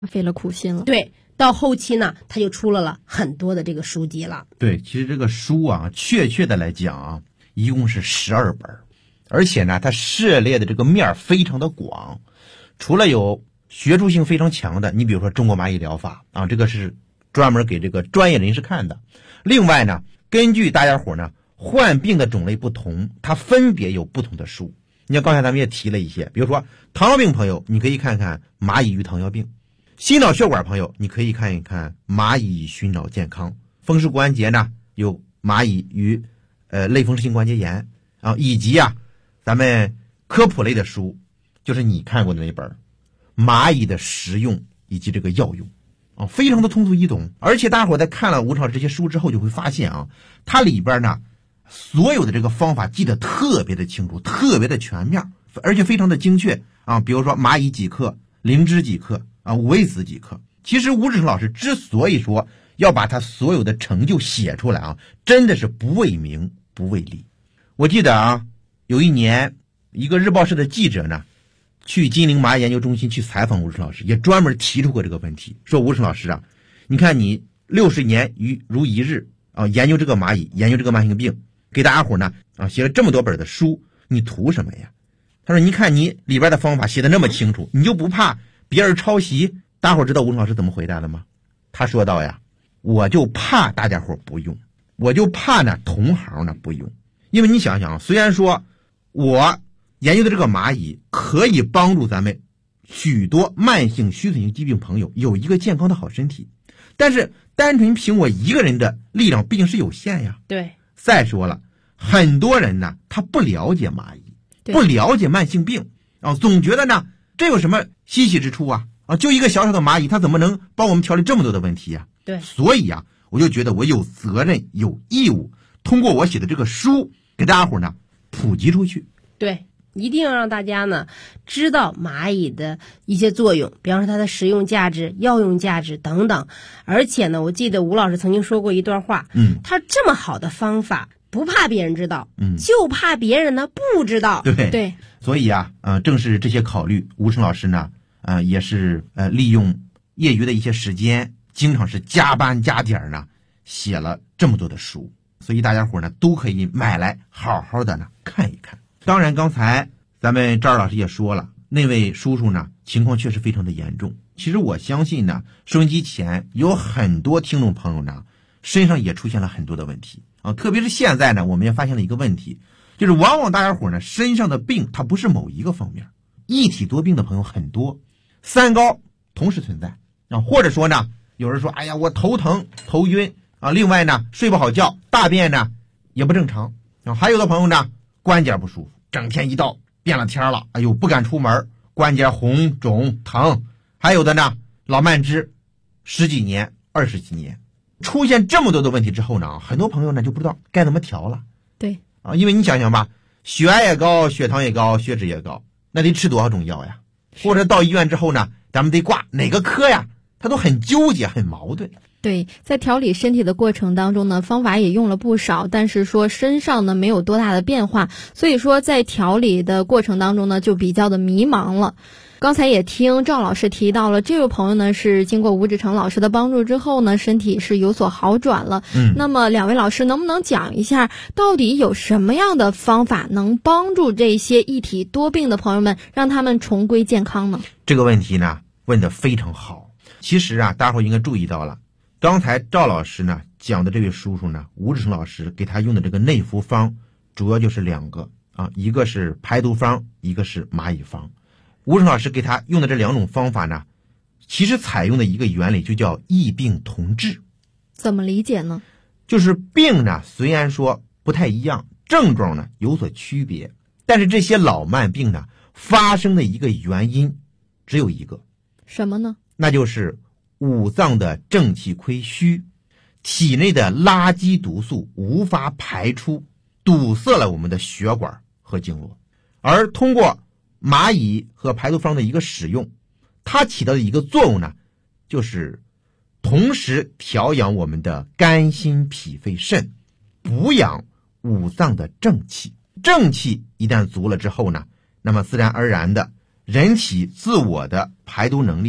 费了苦心了。 对，到后期呢，他就出了很多的这个书籍了。 对，其实这个书啊，确切的来讲啊，一共是12本，而且呢，它涉猎的这个面非常的广。除了有学术性非常强的，你比如说中国蚂蚁疗法啊，这个是专门给这个专业人士看的。另外呢，根据大家伙呢患病的种类不同，它分别有不同的书。你看刚才咱们也提了一些，比如说糖尿病朋友，你可以看看《蚂蚁与糖尿病》；心脑血管朋友，你可以看一看《蚂蚁与寻找健康》；风湿关节呢，有《蚂蚁与类风湿性关节炎》啊，以及咱们科普类的书，就是你看过的那本蚂蚁的食用以及这个药用啊，非常的通俗易懂。而且大伙在看了吴老师这些书之后，就会发现啊，它里边呢所有的这个方法记得特别的清楚，特别的全面，而且非常的精确啊。比如说蚂蚁几克，灵芝几克啊，五味子几克。其实吴志成老师之所以说要把他所有的成就写出来啊，真的是不为名不为利。我记得啊，有一年一个日报社的记者呢去金陵蚂蚁研究中心去采访吴志成老师，也专门提出过这个问题，说吴志成老师啊，你看你60年如一日啊，研究这个蚂蚁，研究这个慢性病，给大家伙呢写了这么多本的书，你图什么呀？他说你看你里边的方法写的那么清楚，你就不怕别人抄袭？大伙知道吴老师怎么回答的吗？他说道呀，我就怕大家伙不用，我就怕呢同行呢不用。因为你想想，虽然说我研究的这个蚂蚁可以帮助咱们许多慢性虚损性疾病朋友有一个健康的好身体，但是单纯凭我一个人的力量毕竟是有限呀。 对， 再说了，很多人呢他不了解蚂蚁，不了解慢性病啊，总觉得呢这有什么稀奇之处啊？就一个小小的蚂蚁，它怎么能帮我们调理这么多的问题啊？ 对， 所以我就觉得我有责任有义务通过我写的这个书给大家伙呢普及出去。 对，一定要让大家呢知道蚂蚁的一些作用，比方说它的食用价值、药用价值等等。而且呢，我记得吴老师曾经说过一段话，他这么好的方法不怕别人知道，就怕别人呢不知道。 对，所以正是这些考虑，吴成老师呢也是利用业余的一些时间，经常是加班加点呢写了这么多的书，所以大家伙呢都可以买来好好的呢看一看。当然刚才咱们赵老师也说了，那位叔叔呢情况确实非常的严重。其实我相信呢，收音机前有很多听众朋友呢身上也出现了很多的问题啊，特别是现在呢我们也发现了一个问题，就是往往大家伙呢身上的病它不是某一个方面，一体多病的朋友很多，三高同时存在啊，或者说呢有人说哎呀我头疼头晕啊，另外呢睡不好觉，大便呢也不正常啊，还有的朋友呢关节不舒服，整天一到变了天了，哎呦不敢出门，关节红肿疼，还有的呢老慢支10几年20几年。出现这么多的问题之后呢，很多朋友呢就不知道该怎么调了。 对啊，因为你想想吧，血压也高，血糖也高，血脂也高，那得吃多少种药呀？或者到医院之后呢，咱们得挂哪个科呀？他都很纠结很矛盾。 对，在调理身体的过程当中呢，方法也用了不少，但是说身上呢没有多大的变化，所以说在调理的过程当中呢就比较的迷茫了。刚才也听赵老师提到了，这位朋友呢是经过吴志成老师的帮助之后呢，身体是有所好转了。那么两位老师能不能讲一下，到底有什么样的方法能帮助这些一体多病的朋友们，让他们重归健康呢？ 这个问题呢问得非常好。其实大伙应该注意到了，刚才赵老师呢讲的这位叔叔呢，吴志成老师给他用的这个内服方主要就是2个一个是排毒方，一个是蚂蚁方。吴志成老师给他用的这2种方法呢，其实采用的一个原理就叫异病同治。 怎么理解呢？ 就是病呢虽然说不太一样，症状呢有所区别，但是这些老慢病呢发生的一个原因只有一个。 什么呢？ 那就是五脏的正气亏虚，体内的垃圾毒素无法排出，堵塞了我们的血管和经络。而通过蚂蚁和排毒方的一个使用，它起到的一个作用呢，就是同时调养我们的肝心脾肺肾，补养五脏的正气。正气一旦足了之后呢，那么自然而然的人体自我的排毒能力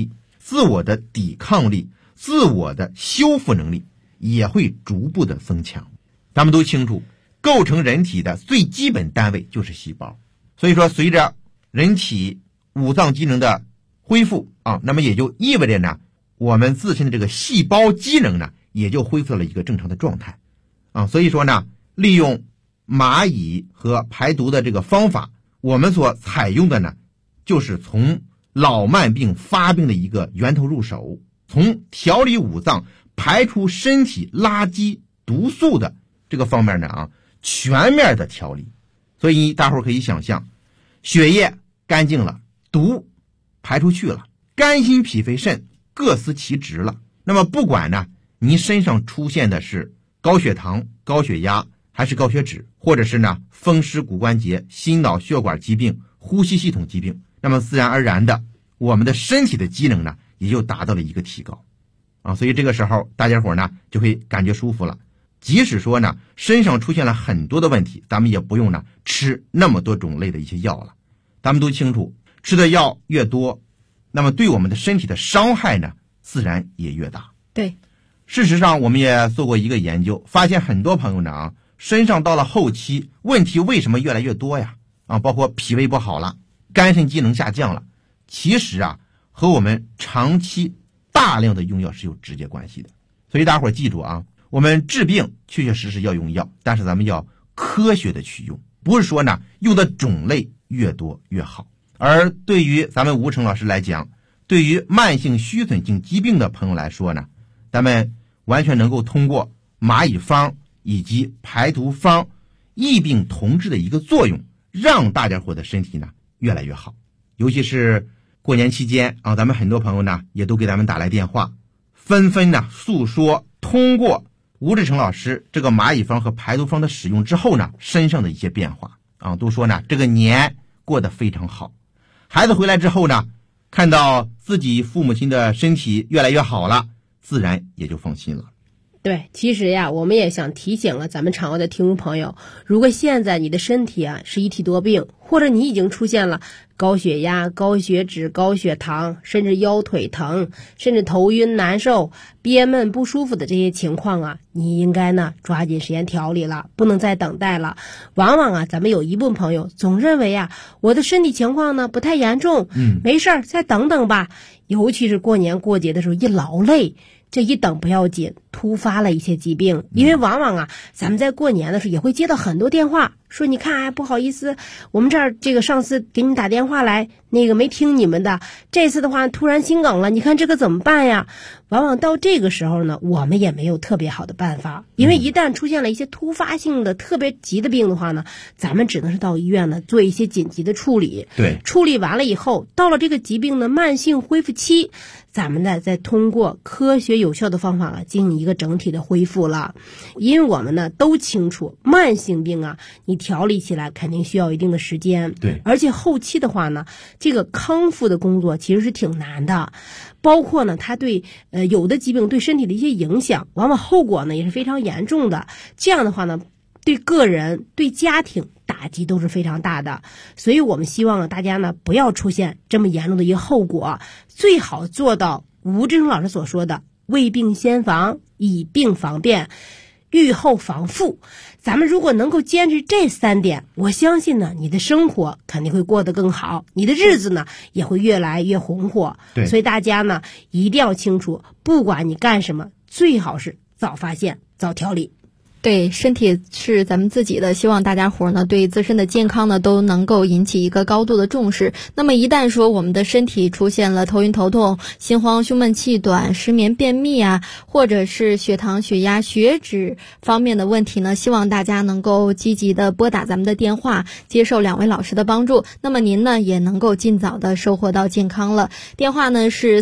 自我的抵抗力、自我的修复能力也会逐步的增强。咱们都清楚，构成人体的最基本单位就是细胞，所以说随着人体五脏机能的恢复那么也就意味着呢，我们自身的这个细胞机能呢也就恢复了一个正常的状态所以说呢，利用蚂蚁和排毒的这个方法，我们所采用的呢就是从老慢病发病的一个源头入手，从调理五脏、排除身体垃圾毒素的这个方面呢全面的调理。所以大伙儿可以想象，血液干净了，毒排出去了，肝心脾肺肾各司其职了。那么不管呢您身上出现的是高血糖、高血压还是高血脂，或者是呢风湿骨关节、心脑血管疾病、呼吸系统疾病，那么自然而然的我们的身体的机能呢也就达到了一个提高所以这个时候大家伙呢就会感觉舒服了。即使说呢身上出现了很多的问题，咱们也不用呢吃那么多种类的一些药了。咱们都清楚，吃的药越多，那么对我们的身体的伤害呢自然也越大。 对， 事实上我们也做过一个研究，发现很多朋友呢身上到了后期问题为什么越来越多呀包括脾胃不好了，肝肾机能下降了，其实和我们长期大量的用药是有直接关系的。所以大伙儿记住我们治病确确实实要用药，但是咱们要科学的去用，不是说呢用的种类越多越好。而对于咱们吴成老师来讲，对于慢性虚损性疾病的朋友来说呢，咱们完全能够通过蚂蚁方以及排毒方异病同治的一个作用，让大家伙的身体呢越来越好。尤其是过年期间咱们很多朋友呢也都给咱们打来电话，纷纷呢诉说通过吴志成老师这个蚂蚁方和排毒方的使用之后呢身上的一些变化都说呢这个年过得非常好。孩子回来之后呢，看到自己父母亲的身体越来越好了，自然也就放心了。 对，其实呀，我们也想提醒了咱们场外的听众朋友，如果现在你的身体是一体多病，或者你已经出现了高血压、高血脂、高血糖，甚至腰腿疼，甚至头晕难受、憋闷不舒服的这些情况你应该呢抓紧时间调理了，不能再等待了。往往咱们有一部分朋友总认为我的身体情况呢不太严重，没事儿，再等等吧。尤其是过年过节的时候一劳累，这一等不要紧，突发了一些疾病。因为往往咱们在过年的时候也会接到很多电话，说你看不好意思，我们这儿这个上次给你打电话来，那个没听你们的，这次的话突然心梗了，你看这个怎么办呀？往往到这个时候呢，我们也没有特别好的办法，因为一旦出现了一些突发性的特别急的病的话呢，咱们只能是到医院呢做一些紧急的处理。 对， 处理完了以后，到了这个疾病的慢性恢复期，咱们呢再通过科学有效的方法进行一个整体的恢复了。因为我们呢都清楚，慢性病你调理起来肯定需要一定的时间。 对， 而且后期的话呢，这个康复的工作其实是挺难的，包括呢它对有的疾病对身体的一些影响，往往后果呢也是非常严重的。这样的话呢，对个人对家庭打击都是非常大的。所以我们希望大家呢不要出现这么严重的一个后果，最好做到吴志成老师所说的未病先防，以病防变，预后防复。咱们如果能够坚持这3点，我相信呢你的生活肯定会过得更好，你的日子呢也会越来越红火。 对， 所以大家呢一定要清楚，不管你干什么，最好是早发现早调理。 对，身体是咱们自己的，希望大家伙呢对自身的健康呢都能够引起一个高度的重视。那么一旦说我们的身体出现了头晕头痛、心慌、胸闷气短、失眠、便秘或者是血糖、血压、血脂方面的问题呢，希望大家能够积极的拨打咱们的电话，接受2位老师的帮助。那么您呢也能够尽早的收获到健康了。电话呢是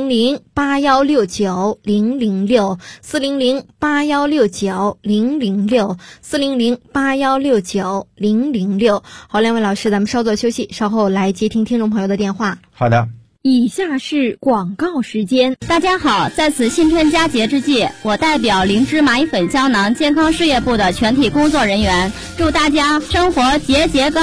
400-8169-006 400-8169-006 400-8169-006。好，2位老师，咱们稍作休息，稍后来接听听众朋友的电话。 好的。 以下是广告时间。大家好，在此新春佳节之际，我代表灵芝蚂蚁粉胶囊健康事业部的全体工作人员，祝大家生活节节高。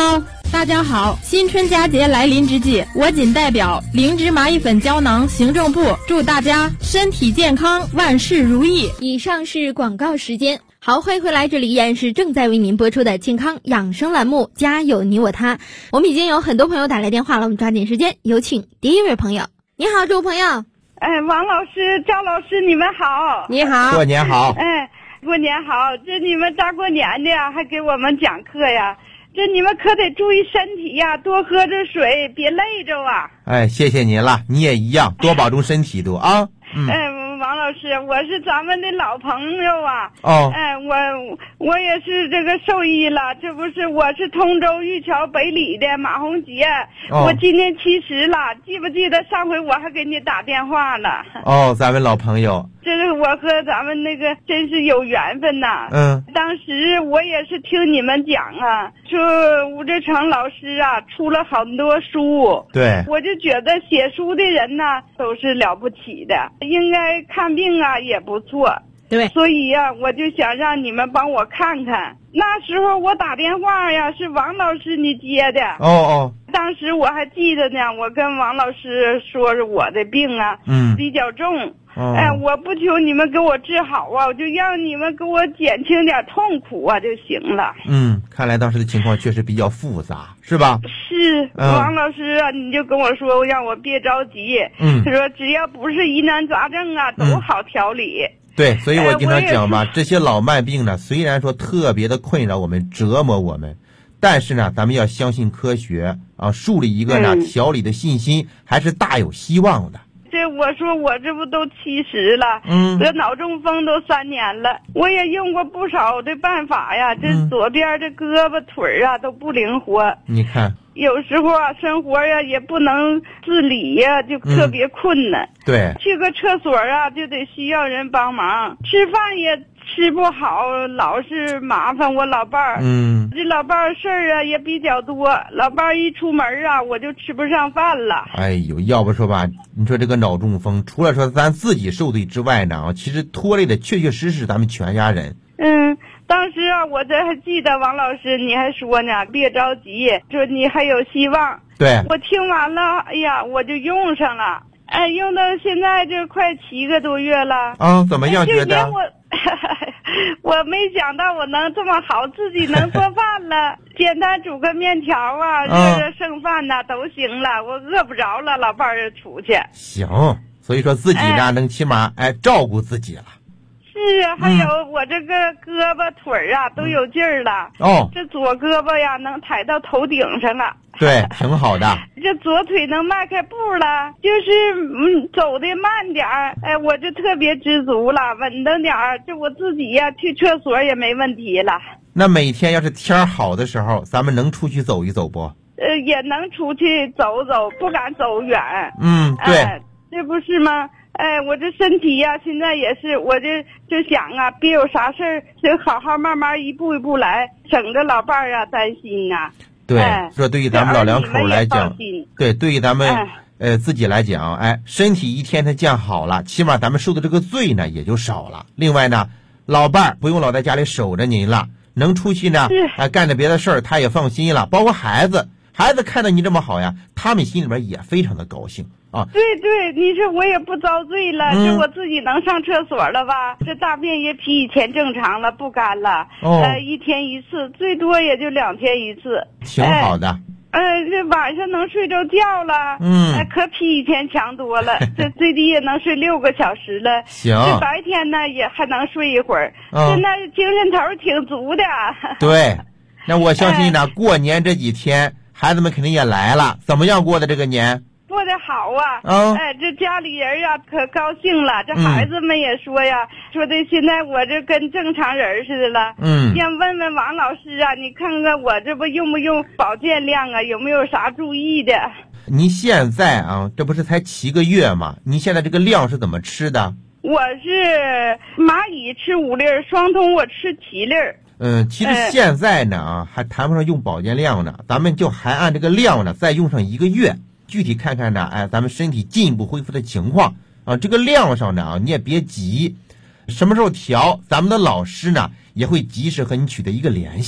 大家好，新春佳节来临之际，我谨代表灵芝麻衣粉胶囊行政部祝大家身体健康，万事如意。 以上是广告时间。好，欢迎回来，这里依然是正在为您播出的健康养生栏目，家有你我他。我们已经有很多朋友打来电话了，我们抓紧时间，有请第一位朋友。你好，这位朋友。 王老师、赵老师，你们好。 你好。 过年好。 过年好。这你们大过年的呀，还给我们讲课呀。这你们可得注意身体呀，多喝着水，别累着啊。 谢谢您了，你也一样，多保重身体都啊。 王老师，我是咱们的老朋友啊。我也是这个兽医了，这不是我是通州玉桥北里的马红杰。我今年70了，记不记得上回我还给你打电话了？ 咱们老朋友。 这是我和咱们那个真是有缘分呐。当时我也是听你们讲啊，说吴志成老师啊出了很多书。 对， 我就觉得写书的人呢都是了不起的，应该看病啊也不错。 对， 所以呀，我就想让你们帮我看看。那时候我打电话呀，是王老师你接的。当时我还记得呢，我跟王老师说是我的病啊，比较重。我不求你们给我治好啊，我就让你们给我减轻点痛苦啊就行了。 看来当时的情况确实比较复杂，是吧？ 是，王老师啊，你就跟我说让我别着急。他说只要不是疑难杂症啊，都好调理。 对，所以我经常讲嘛，这些老慢病呢，虽然说特别的困扰我们、折磨我们，但是呢，咱们要相信科学啊，树立一个呢调理的信心，还是大有希望的。 这我说我这不都70了，得脑中风都3年了，我也用过不少的办法呀，这左边这胳膊腿啊都不灵活。你看，有时候啊生活呀也不能自理呀，就特别困难。对，去个厕所啊就得需要人帮忙，吃饭也吃不好，老是麻烦我老伴儿。这老伴儿事儿啊也比较多，老伴儿一出门啊我就吃不上饭了。要不说吧，你说这个脑中风，除了说咱自己受罪之外呢，其实拖累的确确实实咱们全家人。当时啊我这还记得王老师你还说呢，别着急，说你还有希望。对，我听完了，哎呀我就用上了，用到现在这快7个多月了。怎么样觉得？我没想到我能这么好，自己能做饭了，简单煮个面条啊，热剩饭呐都行了，我饿不着了，老伴儿出去。行，所以说自己呢能起码照顾自己了。是啊，还有我这个胳膊腿啊都有劲儿了。这左胳膊呀能抬到头顶上了。对，挺好的。这左腿能迈开步了，就是走的慢点儿，我就特别知足了，稳当点儿，就我自己呀去厕所也没问题了。那每天要是天好的时候，咱们能出去走一走不？也能出去走走，不敢走远。对，这不是吗？我这身体呀，现在也是，我就想啊，别有啥事儿，就好好慢慢一步一步来，省着老伴儿啊担心啊。对，说对于咱们老两口来讲，对于咱们自己来讲，身体一天天见好了，起码咱们受的这个罪呢也就少了。另外呢，老伴儿不用老在家里守着您了，能出去呢，干点别的事儿他也放心了。包括孩子看到你这么好呀，他们心里边也非常的高兴。对，你说我也不遭罪了，就我自己能上厕所了吧？这大便也比以前正常了，不干了。1天1次，最多也就2天1次，挺好的。这晚上能睡着觉了，可比以前强多了。这最低也能睡6个小时了。行，这白天呢也还能睡一会儿。现在精神头挺足的。对，那我相信呢，过年这几天孩子们肯定也来了，怎么样过的这个年？过得好啊！这家里人啊可高兴了，这孩子们也说呀，说的现在我这跟正常人似的了。想问问王老师啊，你看看我这不用不用保健量啊？有没有啥注意的？您现在啊，这不是才7个月吗？您现在这个量是怎么吃的？我是蚂蚁吃5粒，双通我吃7粒。其实现在呢还谈不上用保健量呢，咱们就还按这个量呢再用上1个月。具体看看呢，咱们身体进一步恢复的情况啊，这个量上呢你也别急，什么时候调，咱们的老师呢也会及时和你取得一个联系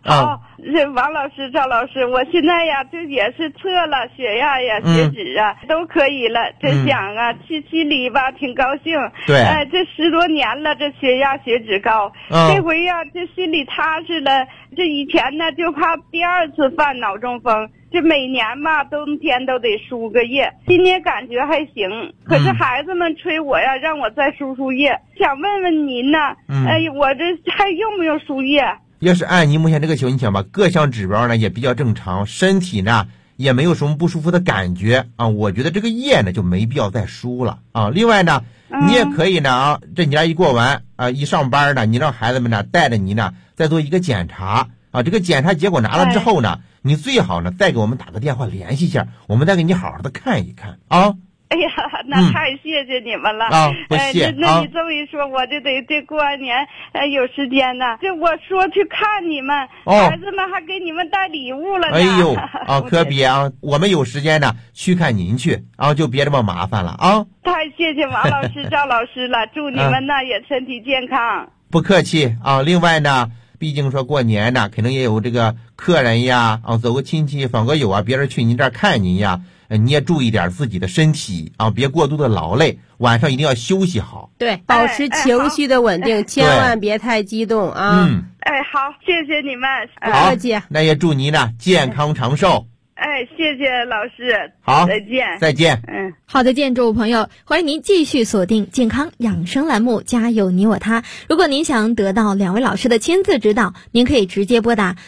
王老师、赵老师，我现在呀，这也是测了血压呀、血脂啊，都可以了。真想啊，心里吧挺高兴。 对， 这10多年了，这血压、血脂高，这回呀，这心里踏实了。这以前呢，就怕第2次犯脑中风。这每年吧，冬天都得输个液，今年感觉还行。可是孩子们催我呀，让我再输液。想问问您呢，我这还用不用输液？ 要是按您目前这个情况，你想吧，各项指标呢也比较正常，身体呢也没有什么不舒服的感觉啊，我觉得这个液呢就没必要再输了啊。另外呢，你也可以呢这年一过完啊，一上班呢，你让孩子们呢带着你呢再做一个检查啊，这个检查结果拿了之后呢，你最好呢再给我们打个电话联系一下，我们再给你好好的看一看啊。 哎呀，那太谢谢你们了不谢那你这么一说，我就得这过完年有时间呢。这我说去看你们，孩子们还给你们带礼物了呢。 哎呦可别啊，我们有时间呢去看您去啊，就别这么麻烦了啊。 太谢谢王老师、赵老师了，祝你们呢也身体健康。 不客气啊。另外呢，毕竟说过年呢，肯定也有这个客人呀走个亲戚访个友啊，别人去您这儿看您呀，你也注意点自己的身体啊，别过度的劳累，晚上一定要休息好。 对，保持情绪的稳定，千万别太激动啊。 好，谢谢你们。 好，姐， 那也祝您呢健康长寿。 谢谢老师。 好， 再见。 好，再见，诸位朋友，欢迎您继续锁定健康养生栏目，家有你我他。如果您想得到2位老师的亲自指导，您可以直接拨打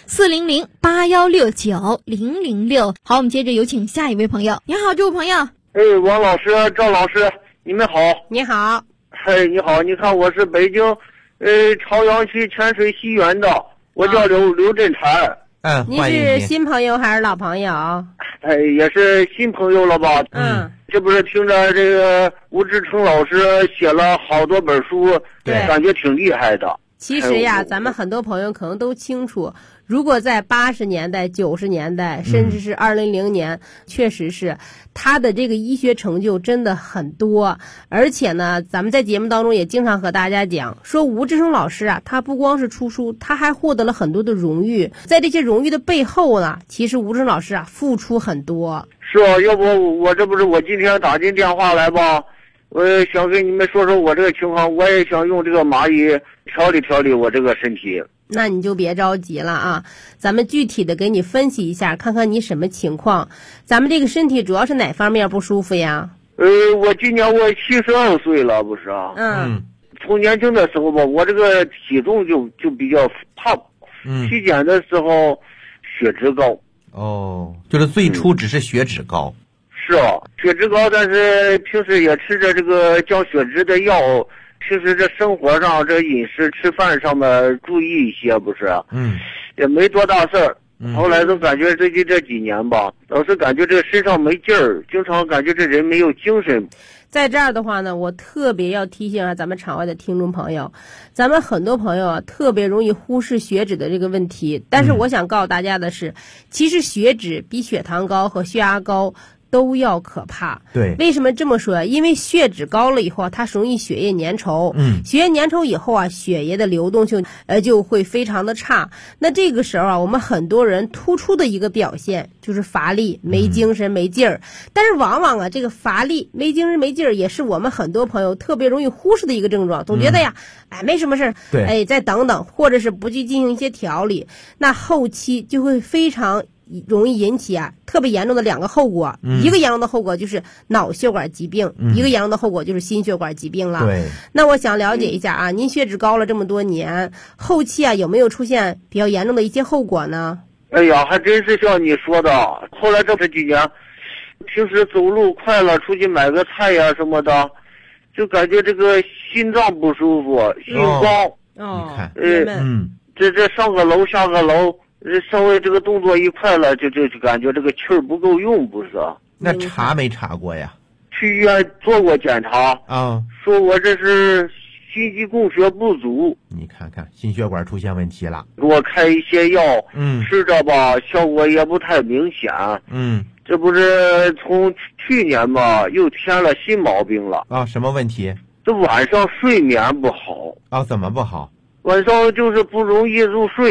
400-8169-006。好，我们接着有请下一位朋友。你好，诸位朋友。 王老师、赵老师，你们好。 你好。 你好，你看我是北京朝阳区泉水西园的，我叫刘振婵。 你是新朋友还是老朋友？ 也是新朋友了吧？这不是听着这个吴志成老师写了好多本书， 对， 感觉挺厉害的。 其实呀，咱们很多朋友可能都清楚，如果在80年代、90年代，甚至是2000年，确实是他的这个医学成就真的很多。而且呢，咱们在节目当中也经常和大家讲，说吴志成老师啊，他不光是出书，他还获得了很多的荣誉。在这些荣誉的背后呢，其实吴志成老师啊付出很多。 是啊，要不我这不是我今天打进电话来吧，我也想跟你们说说我这个情况，我也想用这个蚂蚁调理我这个身体。 那你就别着急了啊，咱们具体的给你分析一下，看看你什么情况。咱们这个身体主要是哪方面不舒服呀？ 我今年72岁了，不是啊？从年轻的时候吧，我这个体重就比较胖。体检的时候血脂高。 就是最初只是血脂高。 是啊，血脂高，但是平时也吃着这个降血脂的药，平时这生活上这饮食吃饭上面注意一些，不是？也没多大事儿。后来都感觉最近这几年吧，老是感觉这身上没劲儿，经常感觉这人没有精神。 在这儿的话呢，我特别要提醒咱们场外的听众朋友，咱们很多朋友啊特别容易忽视血脂的这个问题，但是我想告诉大家的是，其实血脂比血糖高和血压高都要可怕。 对， 为什么这么说？因为血脂高了以后，它容易血液粘稠。血液粘稠以后啊，血液的流动性就会非常的差。那这个时候啊，我们很多人突出的一个表现就是乏力、没精神、没劲儿。但是往往啊，这个乏力、没精神、没劲儿，也是我们很多朋友特别容易忽视的一个症状。总觉得呀，没什么事儿， 对， 再等等，或者是不去进行一些调理，那后期就会非常容易引起特别严重的2个后果。一个严重的后果就是脑血管疾病，一个严重的后果就是心血管疾病了。 对， 那我想了解一下您血脂高了这么多年，后期有没有出现比较严重的一些后果呢？ 哎呀，还真是像你说的，后来这几年平时走路快了，出去买个菜呀什么的，就感觉这个心脏不舒服，心慌。 你看， 这上个楼下个楼，稍微这个动作一快了，就感觉这个气儿不够用，不是？ 那查没查过呀？ 去医院做过检查说我这是心肌供血不足。 你看看，心血管出现问题了， 给我开一些药，吃着吧，效果也不太明显。这不是从去年吧，又添了新毛病了什么问题？ 这晚上睡眠不好怎么不好？ 晚上就是不容易入睡，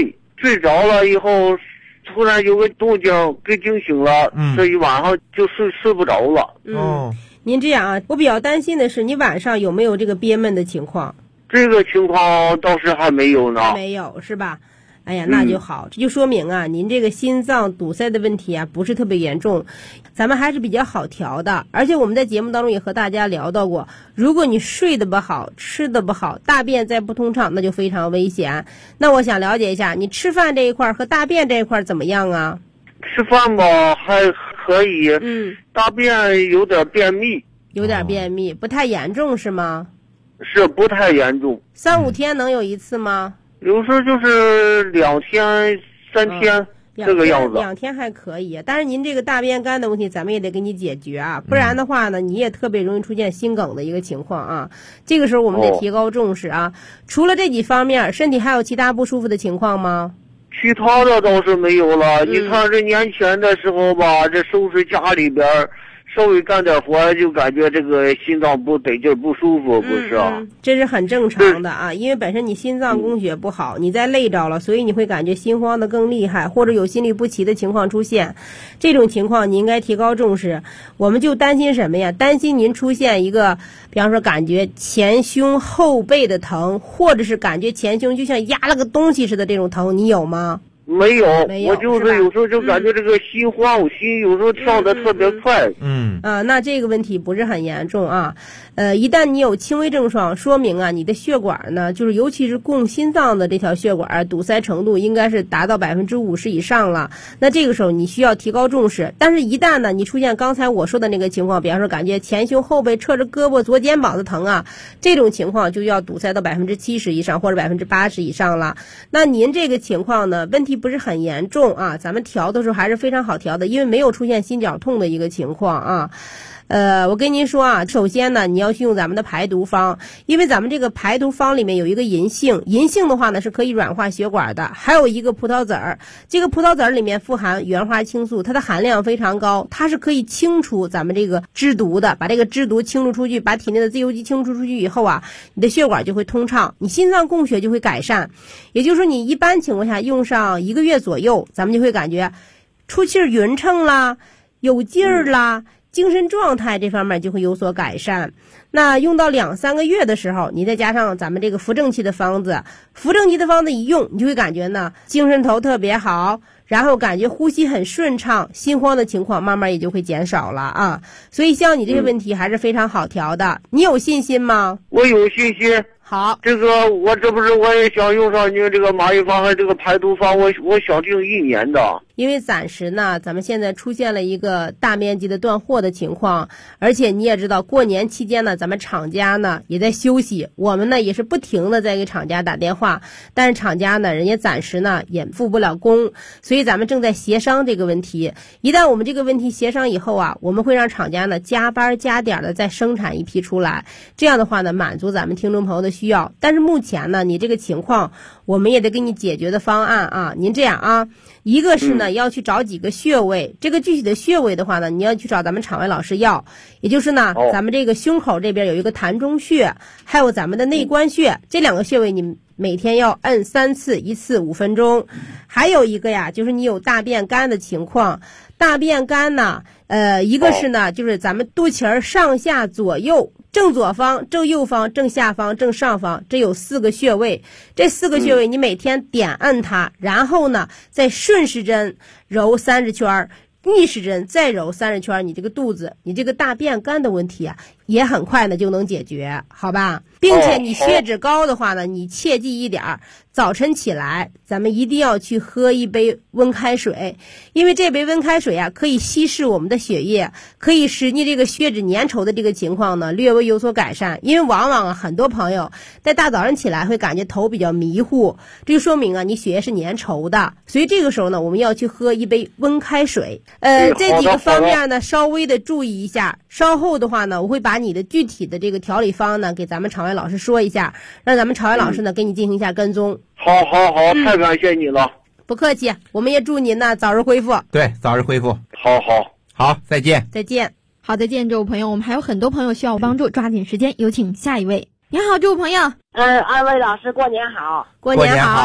睡着了以后，突然有个动静给惊醒了，这一晚上就睡不着了。 您这样啊，我比较担心的是你晚上有没有这个憋闷的情况？ 这个情况倒是还没有呢。 还没有是吧？哎呀，那就好，这就说明啊，您这个心脏堵塞的问题啊，不是特别严重，咱们还是比较好调的。而且我们在节目当中也和大家聊到过，如果你睡得不好，吃得不好，大便再不通畅，那就非常危险。那我想了解一下，你吃饭这一块和大便这一块怎么样啊？ 吃饭吧还可以，大便有点便秘。 有点便秘，不太严重是吗？ 是不太严重。 3-5天能有一次吗？ 有时候就是2天3天，这个样子。 2天还可以，但是您这个大便干的问题，咱们也得给你解决啊，不然的话呢，你也特别容易出现心梗的一个情况啊。这个时候我们得提高重视啊。除了这几方面，身体还有其他不舒服的情况吗？ 其他的倒是没有了。你看这年前的时候吧，这收拾家里边，稍微干点活就感觉这个心脏不得劲不舒服，不是啊？ 这是很正常的啊，因为本身你心脏供血不好，你再累着了，所以你会感觉心慌的更厉害，或者有心律不齐的情况出现。这种情况你应该提高重视。我们就担心什么呀？担心您出现一个，比方说感觉前胸后背的疼，或者是感觉前胸就像压了个东西似的这种疼，你有吗？ 没有，我就是有时候就感觉这个心慌，心有时候跳得特别快。 那这个问题不是很严重啊。一旦你有轻微症状，说明啊你的血管呢，就是尤其是供心脏的这条血管堵塞程度应该是达到50%以上了。那这个时候你需要提高重视。但是一旦呢你出现刚才我说的那个情况，比方说感觉前胸后背侧着胳膊左肩膀的疼啊，这种情况就要堵塞到70%以上或者80%以上了。那您这个情况呢，问题不是很严重啊，咱们调的时候还是非常好调的，因为没有出现心绞痛的一个情况啊。我跟您说啊，首先呢，你要去用咱们的排毒方，因为咱们这个排毒方里面有一个银杏，银杏的话呢是可以软化血管的，还有一个葡萄籽儿，这个葡萄籽儿里面富含原花青素，它的含量非常高，它是可以清除咱们这个脂毒的，把这个脂毒清除出去，把体内的自由基清除出去以后啊，你的血管就会通畅，你心脏供血就会改善。也就是说，你一般情况下用上1个月左右，咱们就会感觉出气匀称啦，有劲儿啦。精神状态这方面就会有所改善。那用到2-3个月的时候，你再加上咱们这个扶正气的方子，扶正气的方子一用，你就会感觉呢精神头特别好，然后感觉呼吸很顺畅，心慌的情况慢慢也就会减少了啊。所以像你这些问题还是非常好调的。你有信心吗？ 我有信心。 好， 这个我这不是我也想用上你这个麻衣方和这个排毒方，我想定1年的。 因为暂时呢，咱们现在出现了一个大面积的断货的情况，而且你也知道，过年期间呢，咱们厂家呢也在休息，我们呢也是不停的在给厂家打电话，但是厂家呢，人家暂时呢也付不了工，所以咱们正在协商这个问题。一旦我们这个问题协商以后啊，我们会让厂家呢加班加点的再生产一批出来，这样的话呢，满足咱们听众朋友的需要。但是目前呢，你这个情况，我们也得给你解决的方案啊。您这样啊，一个是呢要去找几个穴位，这个具体的穴位的话呢，你要去找咱们场外老师要，也就是呢，咱们这个胸口这边有一个膻中穴，还有咱们的内关穴，这2个穴位你每天要摁3次，1次5分钟。还有一个呀，就是你有大便干的情况，大便干呢，一个是呢，就是咱们肚脐儿上下左右。正左方、正右方、正下方、正上方，这有4个穴位。这4个穴位你每天点按它，然后呢再顺时针揉30圈，逆时针再揉30圈，你这个肚子，你这个大便干的问题啊，也很快呢就能解决，好吧？并且你血脂高的话呢，你切记一点，早晨起来咱们一定要去喝一杯温开水，因为这杯温开水啊可以稀释我们的血液，可以使你这个血脂粘稠的这个情况呢略微有所改善。因为往往啊很多朋友在大早上起来会感觉头比较迷糊，这就说明啊你血液是粘稠的，所以这个时候呢我们要去喝一杯温开水。这几个方面呢稍微的注意一下，稍后的话呢我会把你的具体的这个调理方呢给咱们场外老师说一下，让咱们场外老师呢给你进行一下跟踪。 好，太感谢你了。 不客气，我们也祝您呢早日恢复。 对，早日恢复。 好， 再见。 再见。 好，再见，这位朋友，我们还有很多朋友需要帮助，抓紧时间，有请下一位。你好，这位朋友。 2位老师，过年好。 过年好。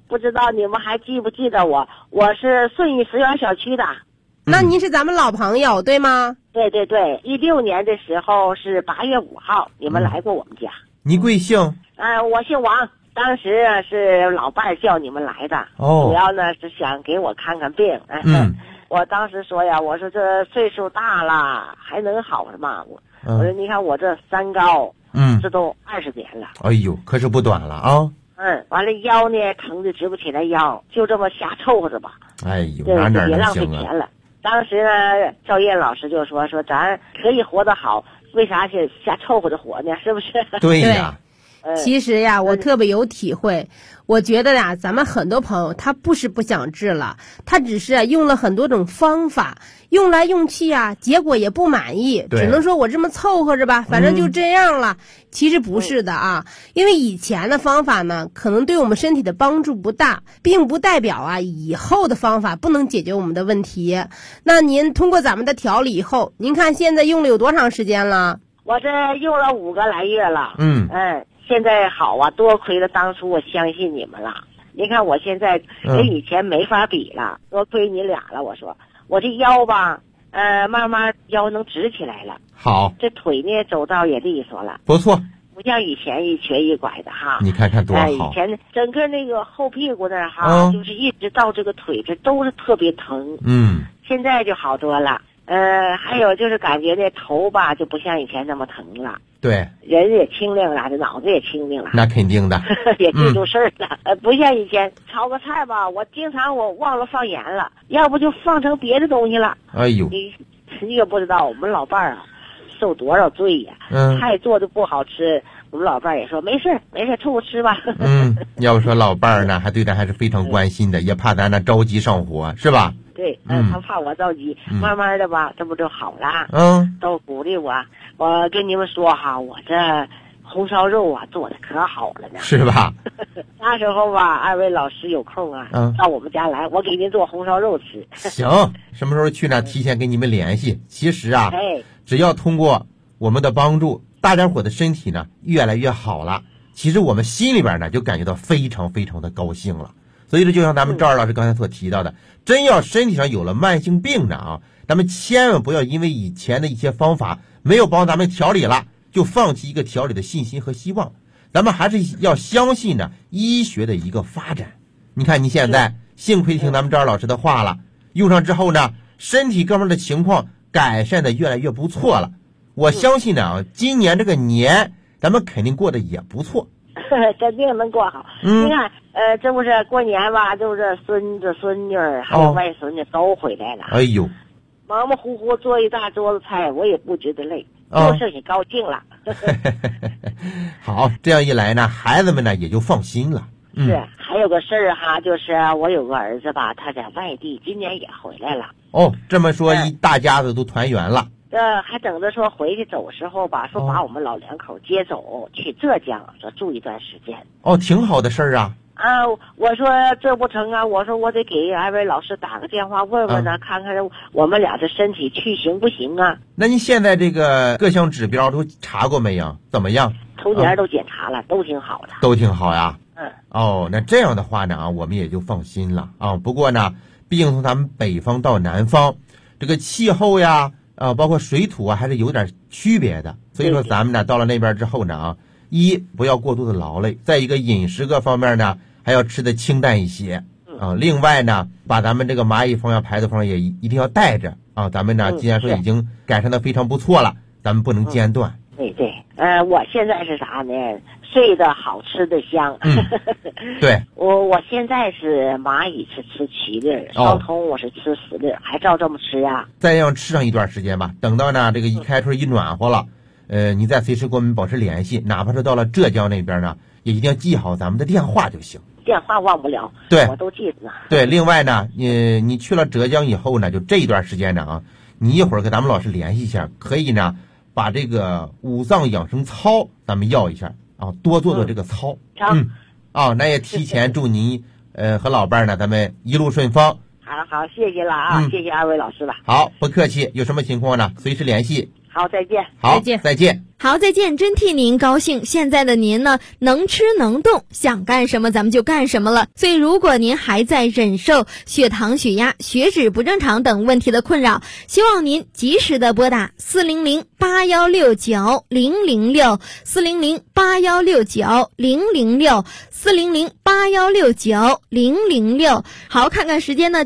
不知道你们还记不记得我？我是顺义石园小区的。 那您是咱们老朋友对吗？ 对对对，16年的时候是8月5号，你们来过我们家。 你贵姓？ 我姓王。当时是老伴儿叫你们来的，主要呢是想给我看看病。我当时说呀，我说这岁数大了还能好什么？我说你看我这3高，这都20年了。 哎呦，可是不短了啊。 完了腰呢疼的直不起来腰，就这么瞎凑合着吧。 哎呦， 别浪费行啊。 钱了。当时呢，赵燕老师就说咱可以活得好，为啥去瞎凑合着活呢？是不是？ 对呀。 其实呀，我特别有体会。我觉得呀，咱们很多朋友他不是不想治了，他只是用了很多种方法，用来用去啊，结果也不满意，只能说我这么凑合着吧，反正就这样了。其实不是的啊，因为以前的方法呢，可能对我们身体的帮助不大，并不代表啊以后的方法不能解决我们的问题。那您通过咱们的调理以后，您看现在用了有多长时间了？ 我这用了5个来月了。现在好啊，多亏了当初我相信你们了。您看我现在跟以前没法比了，多亏你俩了。我说我这腰吧，慢慢腰能直起来了。 好， 这腿呢走道也利索了， 不错， 不像以前一瘸一拐的哈。 你看看多好。 以前整个那个后屁股那儿哈，就是一直到这个腿这都是特别疼。现在就好多了。还有就是感觉那头吧就不像以前那么疼了。 对， 人也清亮了，这脑子也清亮了。 那肯定的。 也记住事儿了。不像以前炒个菜吧，我经常忘了放盐了，要不就放成别的东西了。 哎呦， 你也不知道我们老伴儿啊受多少罪呀。菜做的不好吃，我们老伴儿也说没事凑合吃吧。 要不说老伴儿呢还对咱还是非常关心的，也怕咱那着急上火，是吧？ 对，他怕我着急，慢慢的吧，这不就好了。都鼓励我。我跟你们说哈，我这红烧肉啊做的可好了呢， 是吧？ 那时候吧，2位老师有空啊，到我们家来，我给您做红烧肉吃。 行，什么时候去呢？提前跟你们联系。其实啊，只要通过我们的帮助，大家伙的身体呢越来越好了，其实我们心里边呢就感觉到非常非常的高兴了。所以这就像咱们赵二老师刚才所提到的，真要身体上有了慢性病呢啊，咱们千万不要因为以前的一些方法没有帮咱们调理了，就放弃一个调理的信心和希望。咱们还是要相信呢医学的一个发展。你看你现在幸亏听咱们赵二老师的话了，用上之后呢，身体各方面的情况改善的越来越不错了。我相信呢今年这个年咱们肯定过得也不错。 肯定能过好。你看，这不是过年吧，就是孙子孙女还有外孙女都回来了。 哎呦， 忙忙乎乎做一大桌子菜，我也不觉得累，就是也高兴了。 好，这样一来呢，孩子们呢也就放心了。 是，还有个事儿哈，就是我有个儿子吧，他在外地，今年也回来了。 这么说一大家子都团圆了。 还等着说回去走时候吧，说把我们老两口接走去浙江，说住一段时间。 挺好的事儿啊。 我说这不成啊，我说我得给2位老师打个电话问问呢，看看我们俩这身体去行不行啊？ 那您现在这个各项指标都查过没有？怎么样？ 头年都检查了，都挺好的。 都挺好呀。那这样的话呢我们也就放心了啊。不过呢，毕竟从咱们北方到南方，这个气候呀。包括水土啊，还是有点区别的。所以说咱们呢到了那边之后呢一不要过度的劳累，再一个饮食各方面呢还要吃的清淡一些另外呢把咱们这个蚂蚁方向排毒方也一定要带着咱们呢既然说已经改善的非常不错了，咱们不能间断。 对，我现在是啥呢？睡得好，吃得香。 对， 我现在是蚂蚁是吃7粒，烧通我是吃10粒，还照这么吃呀？ 再让吃上一段时间吧，等到呢这个一开春一暖和了，你再随时跟我们保持联系，哪怕是到了浙江那边呢，也一定要记好咱们的电话就行。 电话忘不了， 对， 我都记着呢。 对，另外呢，你去了浙江以后呢，就这一段时间呢你一会儿跟咱们老师联系一下，可以呢把这个5脏养生操咱们要一下多做这个操。那也提前祝您和老伴儿呢咱们一路顺风， 好，谢谢了啊，谢谢二位老师了。 好，不客气，有什么情况呢，随时联系。 好，再见。 好，再见。 好，再见，真替您高兴。现在的您呢，能吃能动，想干什么咱们就干什么了。所以如果您还在忍受血糖、血压、血脂不正常等问题的困扰，希望您及时的拨打400-8169-006 400-8169-006 400-8169-006。好，看看时间呢。